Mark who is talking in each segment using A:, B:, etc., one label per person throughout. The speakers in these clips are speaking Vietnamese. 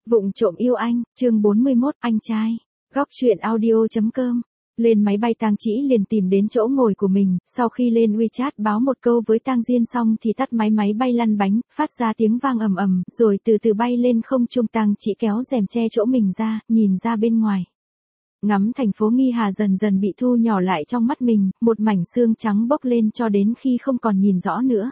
A: Vụng trộm yêu anh, chương 41, anh trai. Góc truyện audio.com. Lên máy bay Tang Chỉ liền tìm đến chỗ ngồi của mình, sau khi lên WeChat báo một câu với Tang Diên xong thì tắt máy bay lăn bánh, phát ra tiếng vang ầm ầm, rồi từ từ bay lên không trung. Tang Chỉ kéo rèm che chỗ mình ra, nhìn ra bên ngoài. Ngắm thành phố Nghi Hà dần dần bị thu nhỏ lại trong mắt mình, một mảnh xương trắng bốc lên cho đến khi không còn nhìn rõ nữa.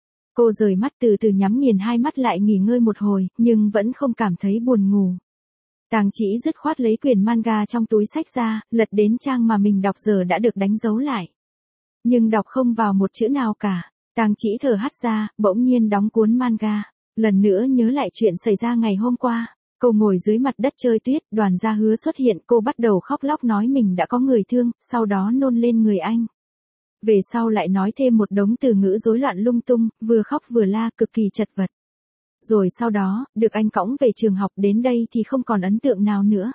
A: Cô rời mắt từ từ nhắm nghiền hai mắt lại nghỉ ngơi một hồi, nhưng vẫn không cảm thấy buồn ngủ. Tang Chỉ dứt khoát lấy quyển manga trong túi xách ra, lật đến trang mà mình đọc giờ đã được đánh dấu lại. Nhưng đọc không vào một chữ nào cả. Tang Chỉ thở hắt ra, bỗng nhiên đóng cuốn manga. Lần nữa nhớ lại chuyện xảy ra ngày hôm qua. Cô ngồi dưới mặt đất chơi tuyết, Đoàn Gia Hứa xuất hiện, cô bắt đầu khóc lóc nói mình đã có người thương, sau đó nôn lên người anh. Về sau lại nói thêm một đống từ ngữ rối loạn lung tung, vừa khóc vừa la, cực kỳ chật vật. Rồi sau đó, được anh cõng về trường học, đến đây thì không còn ấn tượng nào nữa.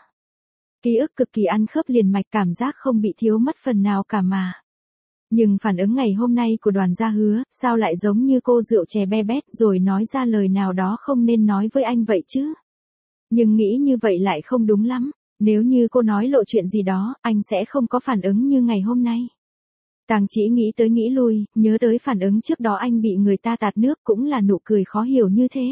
A: Ký ức cực kỳ ăn khớp liền mạch, cảm giác không bị thiếu mất phần nào cả mà. Nhưng phản ứng ngày hôm nay của Đoàn Gia Hứa, sao lại giống như cô rượu chè be bét rồi nói ra lời nào đó không nên nói với anh vậy chứ? Nhưng nghĩ như vậy lại không đúng lắm, nếu như cô nói lộ chuyện gì đó, anh sẽ không có phản ứng như ngày hôm nay. Tang Chỉ nghĩ tới nghĩ lui, nhớ tới phản ứng trước đó anh bị người ta tạt nước cũng là nụ cười khó hiểu như thế.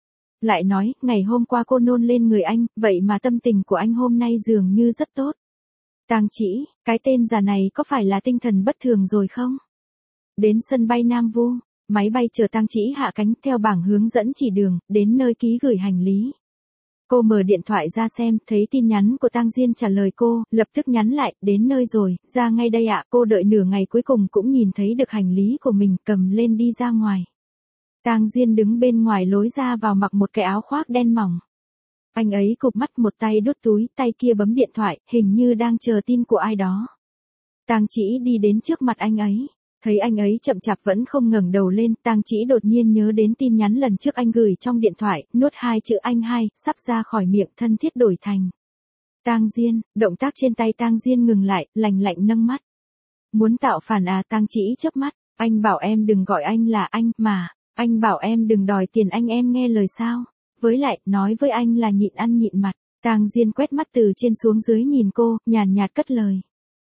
A: Lại nói, ngày hôm qua cô nôn lên người anh, vậy mà tâm tình của anh hôm nay dường như rất tốt. Tang Chỉ, cái tên già này có phải là tinh thần bất thường rồi không? Đến sân bay Nam Vu, máy bay chờ Tang Chỉ hạ cánh theo bảng hướng dẫn chỉ đường, đến nơi ký gửi hành lý. Cô mở điện thoại ra xem, thấy tin nhắn của Tang Diên trả lời cô, lập tức nhắn lại, đến nơi rồi, ra ngay đây ạ. Cô đợi nửa ngày cuối cùng cũng nhìn thấy được hành lý của mình, cầm lên đi ra ngoài. Tang Diên đứng bên ngoài lối ra vào mặc một cái áo khoác đen mỏng. Anh ấy cụp mắt, một tay đút túi, tay kia bấm điện thoại, hình như đang chờ tin của ai đó. Tang Chỉ đi đến trước mặt anh ấy. Thấy anh ấy chậm chạp vẫn không ngẩng đầu lên, Tang Chỉ đột nhiên nhớ đến tin nhắn lần trước anh gửi trong điện thoại, nuốt hai chữ anh hai, sắp ra khỏi miệng, thân thiết đổi thành Tang Diên. Động tác trên tay Tang Diên ngừng lại, lạnh lạnh nâng mắt. Muốn tạo phản à? Tang Chỉ chớp mắt, anh bảo em đừng gọi anh là anh, mà, anh bảo em đừng đòi tiền anh, em nghe lời sao? Với lại, nói với anh là nhịn ăn nhịn mặt. Tang Diên quét mắt từ trên xuống dưới nhìn cô, nhàn nhạt cất lời.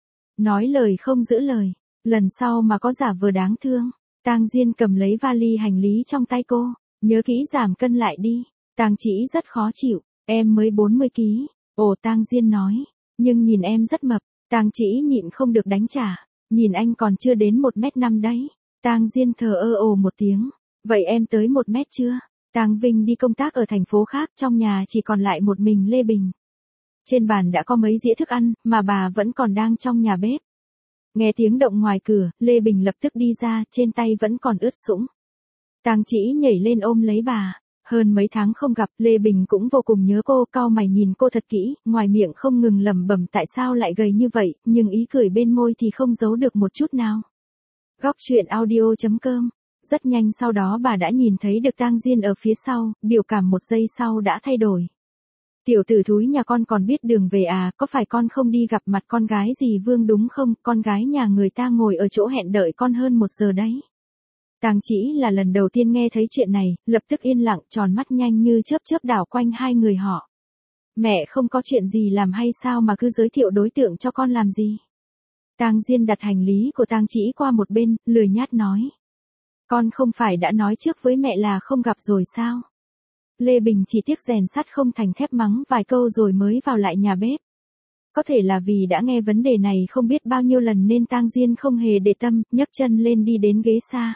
A: Nói lời không giữ lời. Lần sau mà có giả vờ đáng thương. Tang Diên cầm lấy vali hành lý trong tay cô, nhớ kỹ giảm cân lại đi. Tang Chỉ rất khó chịu, em mới 40 kg. Ồ, Tang Diên nói, nhưng nhìn em rất mập. Tang Chỉ nhịn không được đánh trả, nhìn anh còn chưa đến 1m5 đấy. Tang Diên thờ ơ ồ một tiếng, vậy em tới 1m chưa? Tang Vinh đi công tác ở thành phố khác, trong nhà chỉ còn lại một mình Lê Bình. Trên bàn đã có mấy dĩa thức ăn, mà bà vẫn còn đang trong nhà bếp. Nghe tiếng động ngoài cửa, Lê Bình lập tức đi ra, trên tay vẫn còn ướt sũng. Tang Chỉ nhảy lên ôm lấy bà. Hơn mấy tháng không gặp, Lê Bình cũng vô cùng nhớ cô, cau mày nhìn cô thật kỹ, ngoài miệng không ngừng lẩm bẩm tại sao lại gầy như vậy, nhưng ý cười bên môi thì không giấu được một chút nào. Góc truyện audio.com. Rất nhanh sau đó bà đã nhìn thấy được Tang Diên ở phía sau, biểu cảm một giây sau đã thay đổi. Tiểu tử thúi nhà con còn biết đường về à, có phải con không đi gặp mặt con gái dì Vương đúng không? Con gái nhà người ta ngồi ở chỗ hẹn đợi con hơn 1 giờ đấy. Tang Chỉ là lần đầu tiên nghe thấy chuyện này, lập tức yên lặng, tròn mắt nhanh như chớp chớp đảo quanh hai người họ. Mẹ không có chuyện gì làm hay sao mà cứ giới thiệu đối tượng cho con làm gì? Tang Diên đặt hành lý của Tang Chỉ qua một bên, lười nhát nói. Con không phải đã nói trước với mẹ là không gặp rồi sao? Lê Bình chỉ tiếc rèn sắt không thành thép mắng vài câu rồi mới vào lại nhà bếp. Có thể là vì đã nghe vấn đề này không biết bao nhiêu lần nên Tang Diên không hề để tâm, nhấc chân lên đi đến ghế xa.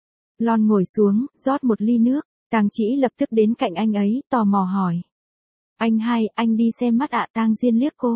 A: Lon ngồi xuống, rót một ly nước, Tang Chỉ lập tức đến cạnh anh ấy, tò mò hỏi. Anh hai, anh đi xem mắt ạ? Tang Diên liếc cô.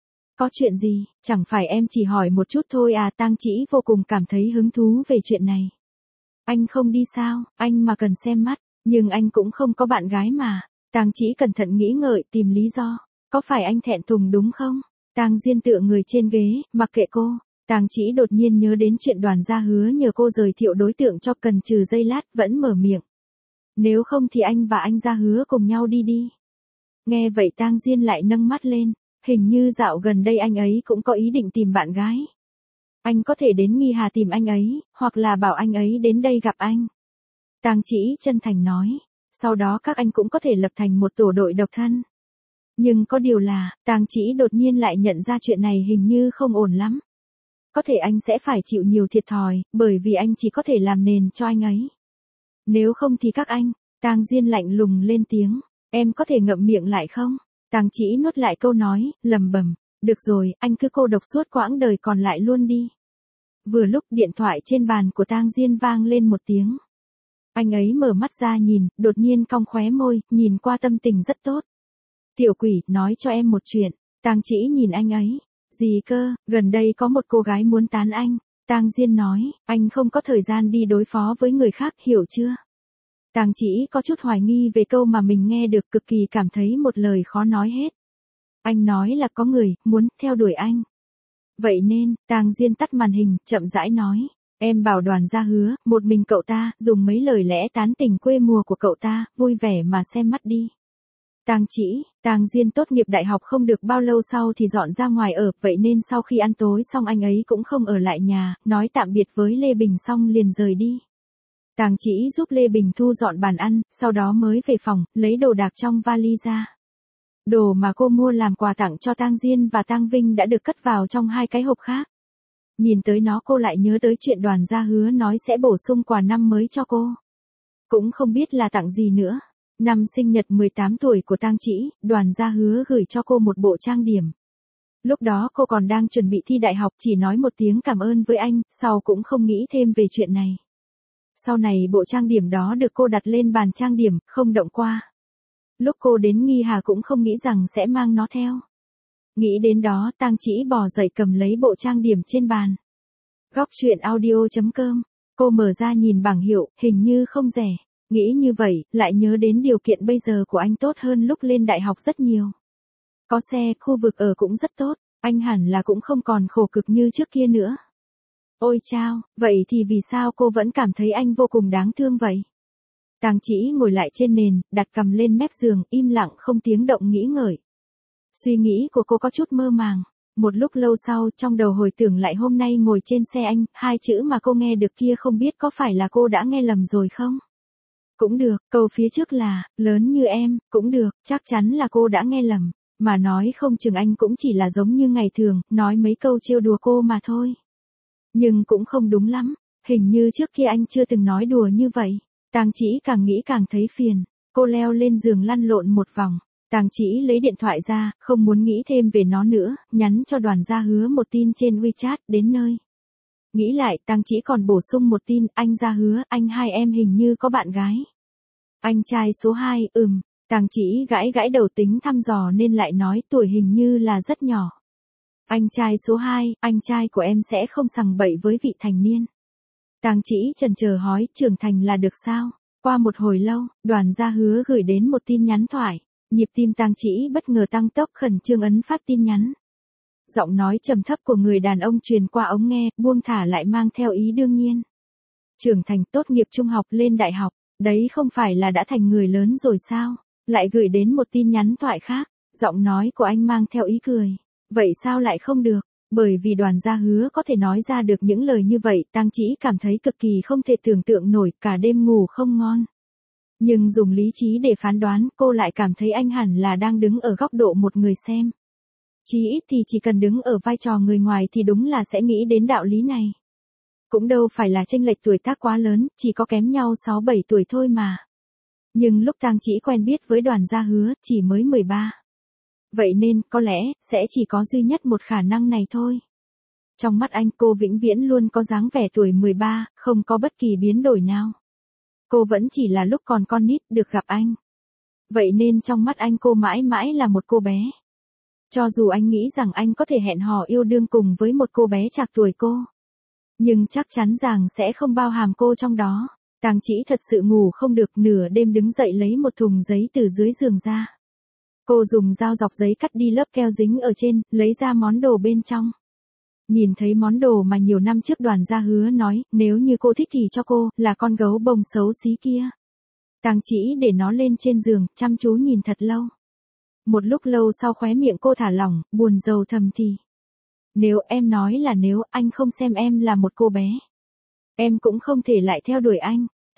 A: Có chuyện gì, chẳng phải em chỉ hỏi một chút thôi à? Tang Chỉ vô cùng cảm thấy hứng thú về chuyện này. Anh không đi sao, anh mà cần xem mắt. Nhưng anh cũng không có bạn gái mà. Tang Chỉ cẩn thận nghĩ ngợi, tìm lý do. Có phải anh thẹn thùng đúng không? Tang Diên tựa người trên ghế, mặc kệ cô. Tang Chỉ đột nhiên nhớ đến chuyện Đoàn Gia Hứa nhờ cô giới thiệu đối tượng cho, cần trừ giây lát vẫn mở miệng. Nếu không thì anh và anh Gia Hứa cùng nhau đi đi. Nghe vậy Tang Diên lại nâng mắt lên. Hình như dạo gần đây anh ấy cũng có ý định tìm bạn gái. Anh có thể đến Nghi Hà tìm anh ấy, hoặc là bảo anh ấy đến đây gặp anh. Tang Chỉ chân thành nói, Sau đó các anh cũng có thể lập thành một tổ đội độc thân. Nhưng có điều là, Tang Chỉ đột nhiên lại nhận ra chuyện này hình như không ổn lắm. Có thể anh sẽ phải chịu nhiều thiệt thòi, bởi vì anh chỉ có thể làm nền cho anh ấy. Nếu không thì các anh, Tang Diên lạnh lùng lên tiếng, em có thể ngậm miệng lại không? Tang Chỉ nuốt lại câu nói, lẩm bẩm, được rồi, anh cứ cô độc suốt quãng đời còn lại luôn đi. Vừa lúc điện thoại trên bàn của Tang Diên vang lên một tiếng. Anh ấy mở mắt ra nhìn, đột nhiên cong khóe môi, nhìn qua tâm tình rất tốt. Tiểu quỷ, nói cho em một chuyện. Tang Chỉ nhìn anh ấy. Gì cơ, gần đây có một cô gái muốn tán anh. Tang Diên nói, anh không có thời gian đi đối phó với người khác, hiểu chưa? Tang Chỉ có chút hoài nghi về câu mà mình nghe được, cực kỳ cảm thấy một lời khó nói hết. Anh nói là có người, muốn, theo đuổi anh. Vậy nên, Tang Diên tắt màn hình, chậm rãi nói. Em bảo Đoàn Gia Hứa, một mình cậu ta, dùng mấy lời lẽ tán tỉnh quê mùa của cậu ta, vui vẻ mà xem mắt đi. Tang Chỉ, Tang Diên tốt nghiệp đại học không được bao lâu sau thì dọn ra ngoài ở, vậy nên sau khi ăn tối xong anh ấy cũng không ở lại nhà, nói tạm biệt với Lê Bình xong liền rời đi. Tang Chỉ giúp Lê Bình thu dọn bàn ăn, sau đó mới về phòng, lấy đồ đạc trong vali ra. Đồ mà cô mua làm quà tặng cho Tang Diên và Tang Vinh đã được cất vào trong hai cái hộp khác. Nhìn tới nó cô lại nhớ tới chuyện Đoàn Gia Hứa nói sẽ bổ sung quà năm mới cho cô. Cũng không biết là tặng gì nữa. Năm sinh nhật 18 tuổi của Tang Chỉ, Đoàn Gia Hứa gửi cho cô một bộ trang điểm. Lúc đó cô còn đang chuẩn bị thi đại học, chỉ nói một tiếng cảm ơn với anh, sau cũng không nghĩ thêm về chuyện này. Sau này bộ trang điểm đó được cô đặt lên bàn trang điểm, không động qua. Lúc cô đến Nghi Hà cũng không nghĩ rằng sẽ mang nó theo. Nghĩ đến đó, Tang Chỉ bò dậy cầm lấy bộ trang điểm trên bàn. Góc truyện audio.com, cô mở ra nhìn bảng hiệu, hình như không rẻ. Nghĩ như vậy, lại nhớ đến điều kiện bây giờ của anh tốt hơn lúc lên đại học rất nhiều. Có xe, khu vực ở cũng rất tốt, anh hẳn là cũng không còn khổ cực như trước kia nữa. Ôi chao, vậy thì vì sao cô vẫn cảm thấy anh vô cùng đáng thương vậy? Tang Chỉ ngồi lại trên nền, đặt cằm lên mép giường, im lặng không tiếng động nghĩ ngợi. Suy nghĩ của cô có chút mơ màng. Một lúc lâu sau, trong đầu hồi tưởng lại hôm nay ngồi trên xe anh, hai chữ mà cô nghe được kia không biết có phải là cô đã nghe lầm rồi không? Cũng được, câu phía trước là, lớn như em, cũng được, chắc chắn là cô đã nghe lầm. Mà nói không chừng anh cũng chỉ là giống như ngày thường, nói mấy câu trêu đùa cô mà thôi. Nhưng cũng không đúng lắm, hình như trước kia anh chưa từng nói đùa như vậy. Tang Chỉ càng nghĩ càng thấy phiền, cô leo lên giường lăn lộn một vòng. Tang Chỉ lấy điện thoại ra, không muốn nghĩ thêm về nó nữa, nhắn cho Đoàn Gia Hứa một tin trên WeChat, đến nơi. Nghĩ lại, Tang Chỉ còn bổ sung một tin, anh Gia Hứa, anh hai em hình như có bạn gái. Anh trai số 2, Tang Chỉ gãi gãi đầu tính thăm dò nên lại nói tuổi hình như là rất nhỏ. Anh trai số 2, anh trai của em sẽ không sằng bậy với vị thành niên. Tang Chỉ chần chờ hỏi, trưởng thành là được sao? Qua một hồi lâu, Đoàn Gia Hứa gửi đến một tin nhắn thoại. Nhịp tim Tang Chỉ bất ngờ tăng tốc, khẩn trương ấn phát tin nhắn. Giọng nói trầm thấp của người đàn ông truyền qua ống nghe, buông thả lại mang theo ý đương nhiên. Trưởng thành, tốt nghiệp trung học, lên đại học, đấy không phải là đã thành người lớn rồi sao? Lại gửi đến một tin nhắn thoại khác, giọng nói của anh mang theo ý cười. Vậy sao lại không được? Bởi vì Đoàn Gia Hứa có thể nói ra được những lời như vậy, Tang Chỉ cảm thấy cực kỳ không thể tưởng tượng nổi, cả đêm ngủ không ngon. Nhưng dùng lý trí để phán đoán, cô lại cảm thấy anh hẳn là đang đứng ở góc độ một người xem. Chí ít thì chỉ cần đứng ở vai trò người ngoài thì đúng là sẽ nghĩ đến đạo lý này. Cũng đâu phải là chênh lệch tuổi tác quá lớn, chỉ có kém nhau 6-7 tuổi thôi mà. Nhưng lúc Tang Chỉ quen biết với Đoàn Gia Hứa, chỉ mới 13. Vậy nên, có lẽ, sẽ chỉ có duy nhất một khả năng này thôi. Trong mắt anh, cô vĩnh viễn luôn có dáng vẻ tuổi 13, không có bất kỳ biến đổi nào. Cô vẫn chỉ là lúc còn con nít, được gặp anh. Vậy nên trong mắt anh cô mãi mãi là một cô bé. Cho dù anh nghĩ rằng anh có thể hẹn hò yêu đương cùng với một cô bé trạc tuổi cô. Nhưng chắc chắn rằng sẽ không bao hàm cô trong đó. Tang Chỉ thật sự ngủ không được, nửa đêm đứng dậy lấy một thùng giấy từ dưới giường ra. Cô dùng dao dọc giấy cắt đi lớp keo dính ở trên, lấy ra món đồ bên trong. Nhìn thấy món đồ mà nhiều năm trước Đoàn Gia Hứa nói, nếu như cô thích thì cho cô, là con gấu bông xấu xí kia. Tang Chỉ để nó lên trên giường, chăm chú nhìn thật lâu. Một lúc lâu sau khóe miệng cô thả lỏng, buồn rầu thầm thì. Nếu em nói là nếu anh không xem em là một cô bé, em cũng không thể lại theo đuổi anh.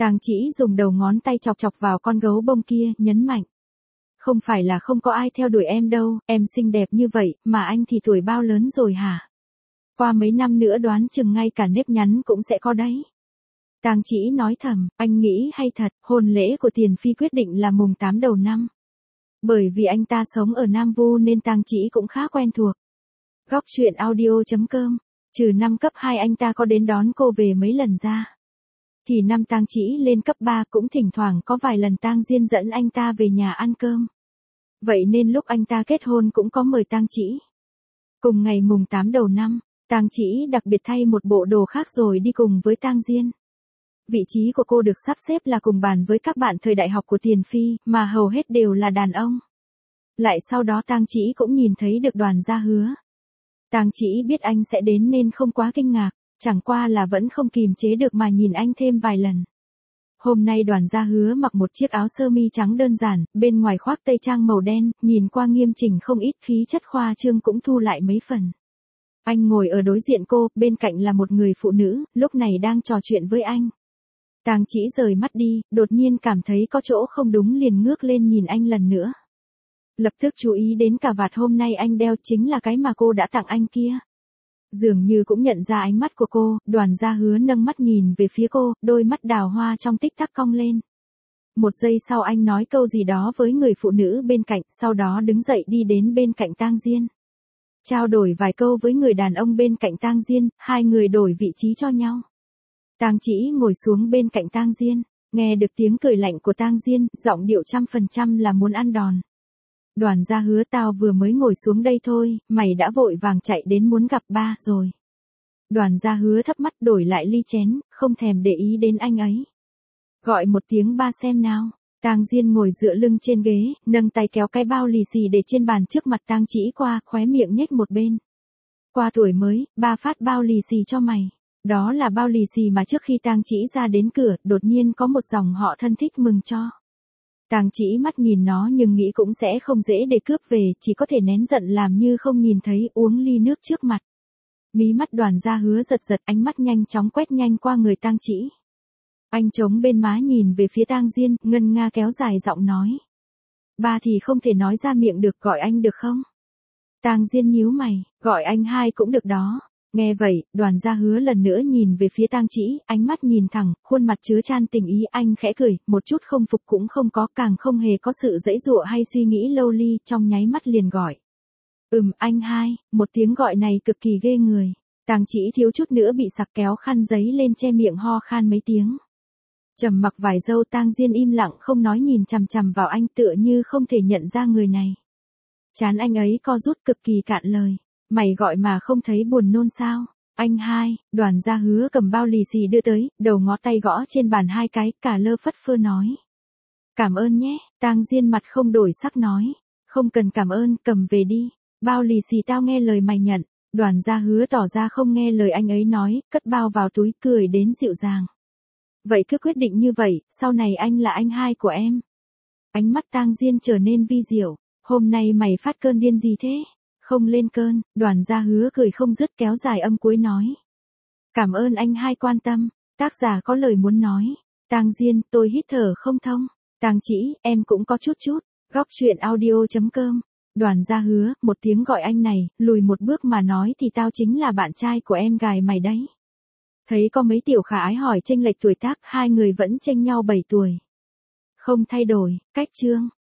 A: Tang Chỉ dùng đầu ngón tay chọc chọc vào con gấu bông kia, nhấn mạnh. Không phải là không có ai theo đuổi em đâu, em xinh đẹp như vậy, mà anh thì tuổi bao lớn rồi hả? Qua mấy năm nữa đoán chừng ngay cả nếp nhăn cũng sẽ có đấy. Tang Chỉ nói thầm, anh nghĩ hay thật, hôn lễ của Tiền Phi quyết định là mùng 8 đầu năm. Bởi vì anh ta sống ở Nam Vu nên Tang Chỉ cũng khá quen thuộc. Góc truyện audio.com, trừ năm cấp 2 anh ta có đến đón cô về mấy lần ra. Thì năm Tang Chỉ lên cấp 3 cũng thỉnh thoảng có vài lần Tang Diên dẫn anh ta về nhà ăn cơm. Vậy nên lúc anh ta kết hôn cũng có mời Tang Chỉ. Cùng ngày mùng 8 đầu năm, Tang Chỉ đặc biệt thay một bộ đồ khác rồi đi cùng với Tang Diên. Vị trí của cô được sắp xếp là cùng bàn với các bạn thời đại học của Tiền Phi, mà hầu hết đều là đàn ông. Lại sau đó Tang Chỉ cũng nhìn thấy được Đoàn Gia Hứa. Tang Chỉ biết anh sẽ đến nên không quá kinh ngạc, chẳng qua là vẫn không kìm chế được mà nhìn anh thêm vài lần. Hôm nay Đoàn Gia Hứa mặc một chiếc áo sơ mi trắng đơn giản, bên ngoài khoác tây trang màu đen, nhìn qua nghiêm chỉnh không ít, khí chất khoa trương cũng thu lại mấy phần. Anh ngồi ở đối diện cô, bên cạnh là một người phụ nữ, lúc này đang trò chuyện với anh. Tang Chỉ rời mắt đi, đột nhiên cảm thấy có chỗ không đúng liền ngước lên nhìn anh lần nữa. Lập tức chú ý đến cà vạt hôm nay anh đeo chính là cái mà cô đã tặng anh kia. Dường như cũng nhận ra ánh mắt của cô, Đoàn Gia Hứa nâng mắt nhìn về phía cô, đôi mắt đào hoa trong tích tắc cong lên. Một giây sau anh nói câu gì đó với người phụ nữ bên cạnh, sau đó đứng dậy đi đến bên cạnh Tang Diên. Trao đổi vài câu với người đàn ông bên cạnh Tang Diên, hai người đổi vị trí cho nhau. Tang Chỉ ngồi xuống bên cạnh Tang Diên, nghe được tiếng cười lạnh của Tang Diên, giọng điệu 100% là muốn ăn đòn. Đoàn Gia Hứa, tao vừa mới ngồi xuống đây thôi, mày đã vội vàng chạy đến muốn gặp ba rồi. Đoàn Gia Hứa thấp mắt đổi lại ly chén, không thèm để ý đến anh ấy. Gọi một tiếng ba xem nào. Tang Diên ngồi dựa lưng trên ghế, nâng tay kéo cái bao lì xì để trên bàn trước mặt Tang Chỉ qua, khóe miệng nhếch một bên. Qua tuổi mới, ba phát bao lì xì cho mày. Đó là bao lì xì mà trước khi Tang Chỉ ra đến cửa, đột nhiên có một dòng họ thân thích mừng cho. Tang Chỉ mắt nhìn nó nhưng nghĩ cũng sẽ không dễ để cướp về, chỉ có thể nén giận làm như không nhìn thấy, uống ly nước trước mặt. Mí mắt Đoàn Gia Hứa giật giật, ánh mắt nhanh chóng quét nhanh qua người Tang Chỉ. Anh chống bên má nhìn về phía Tang Diên, ngân nga kéo dài giọng nói. Ba thì không thể nói ra miệng được, gọi anh được không? Tang Diên nhíu mày, gọi anh hai cũng được đó. Nghe vậy, Đoàn Gia Hứa lần nữa nhìn về phía Tang Chỉ, ánh mắt nhìn thẳng, khuôn mặt chứa chan tình ý, anh khẽ cười, một chút không phục cũng không có, càng không hề có sự giãy giụa hay suy nghĩ lâu ly, trong nháy mắt liền gọi. Anh hai, một tiếng gọi này cực kỳ ghê người. Tang Chỉ thiếu chút nữa bị sặc, kéo khăn giấy lên che miệng ho khan mấy tiếng. Trầm mặc vài giây, Tang Diên im lặng không nói, nhìn chằm chằm vào anh tựa như không thể nhận ra người này. Trán anh ấy co rút cực kỳ cạn lời. Mày gọi mà không thấy buồn nôn sao? Anh hai, Đoàn Gia Hứa cầm bao lì xì đưa tới, đầu ngó tay gõ trên bàn hai cái, cả lơ phất phơ nói. Cảm ơn nhé, Tang Diên mặt không đổi sắc nói. Không cần cảm ơn, cầm về đi. Bao lì xì tao nghe lời mày nhận. Đoàn Gia Hứa tỏ ra không nghe lời anh ấy nói, cất bao vào túi, cười đến dịu dàng. Vậy cứ quyết định như vậy, sau này anh là anh hai của em. Ánh mắt Tang Diên trở nên vi diệu. Hôm nay mày phát cơn điên gì thế? Không lên cơn, Đoàn Gia Hứa cười không dứt, kéo dài âm cuối nói. Cảm ơn anh hai quan tâm, tác giả có lời muốn nói. Tang Diên, tôi hít thở không thông. Tang Chỉ, em cũng có chút chút. Góc truyện audio.com. Đoàn Gia Hứa, một tiếng gọi anh này, lùi một bước mà nói thì tao chính là bạn trai của em gái mày đấy. Thấy có mấy tiểu khả ái hỏi chênh lệch tuổi tác, hai người vẫn chênh nhau 7 tuổi. Không thay đổi, cách chương.